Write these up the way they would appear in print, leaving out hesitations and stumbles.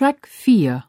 Track 4.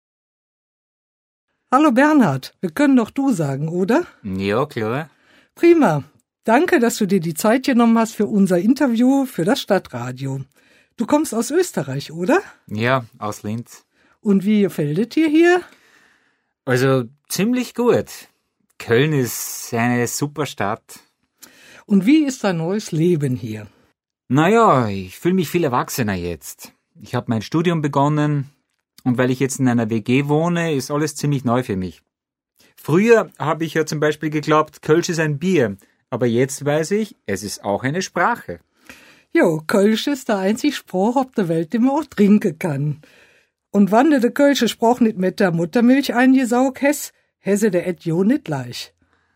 Hallo Bernhard, wir können doch du sagen, oder? Ja, klar. Prima. Danke, dass du dir die Zeit genommen hast für unser Interview für das Stadtradio. Du kommst aus Österreich, oder? Ja, aus Linz. Und wie gefällt es dir hier? Also ziemlich gut. Köln ist eine super Stadt. Und wie ist dein neues Leben hier? Naja, ich fühle mich viel erwachsener jetzt. Ich habe mein Studium begonnen und weil ich jetzt in einer WG wohne, ist alles ziemlich neu für mich. Früher habe ich ja zum Beispiel geglaubt, Kölsch ist ein Bier, aber jetzt weiß ich, es ist auch eine Sprache. Jo, Kölsch ist der einzige Spruch auf der Welt, den man auch trinken kann. Und wann du de Kölsche Spruch nicht mit der Muttermilch eingesaugt hast, hässe der et jo nicht leicht.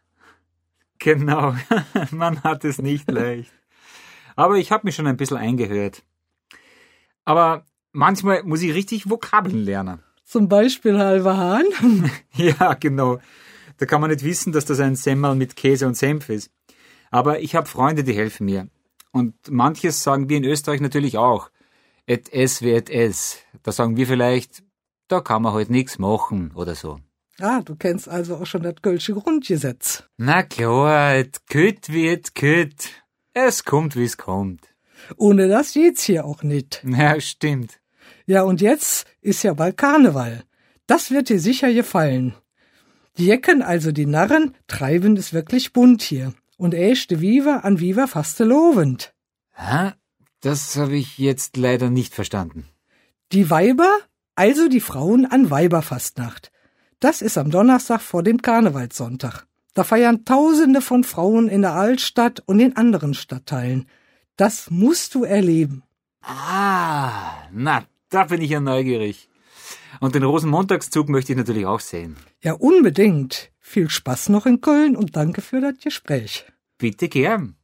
Genau, man hat es nicht leicht. Aber ich habe mich schon ein bisschen eingehört. Aber manchmal muss ich richtig Vokabeln lernen. Zum Beispiel halber Hahn. Ja, genau. Da kann man nicht wissen, dass das ein Semmel mit Käse und Senf ist. Aber ich habe Freunde, die helfen mir. Und manches sagen wir in Österreich natürlich auch. Et es wie et es. Da sagen wir vielleicht, da kann man halt nichts machen oder so. Ah, du kennst also auch schon das Kölsche Grundgesetz. Na klar, et küt wie et küt. Es kommt, wie es kommt. Ohne das geht's hier auch nicht. Ja, stimmt. Ja, und jetzt ist ja bald Karneval. Das wird dir sicher gefallen. Die Jecken, also die Narren, treiben es wirklich bunt hier. Und echte Viva an Viva fastelovend. Hä? Das habe ich jetzt leider nicht verstanden. Die Weiber, also die Frauen an Weiberfastnacht. Das ist am Donnerstag vor dem Karnevalssonntag. Da feiern Tausende von Frauen in der Altstadt und in anderen Stadtteilen. Das musst du erleben. Ah, na, da bin ich ja neugierig. Und den Rosenmontagszug möchte ich natürlich auch sehen. Ja, unbedingt. Viel Spaß noch in Köln und danke für das Gespräch. Bitte gern.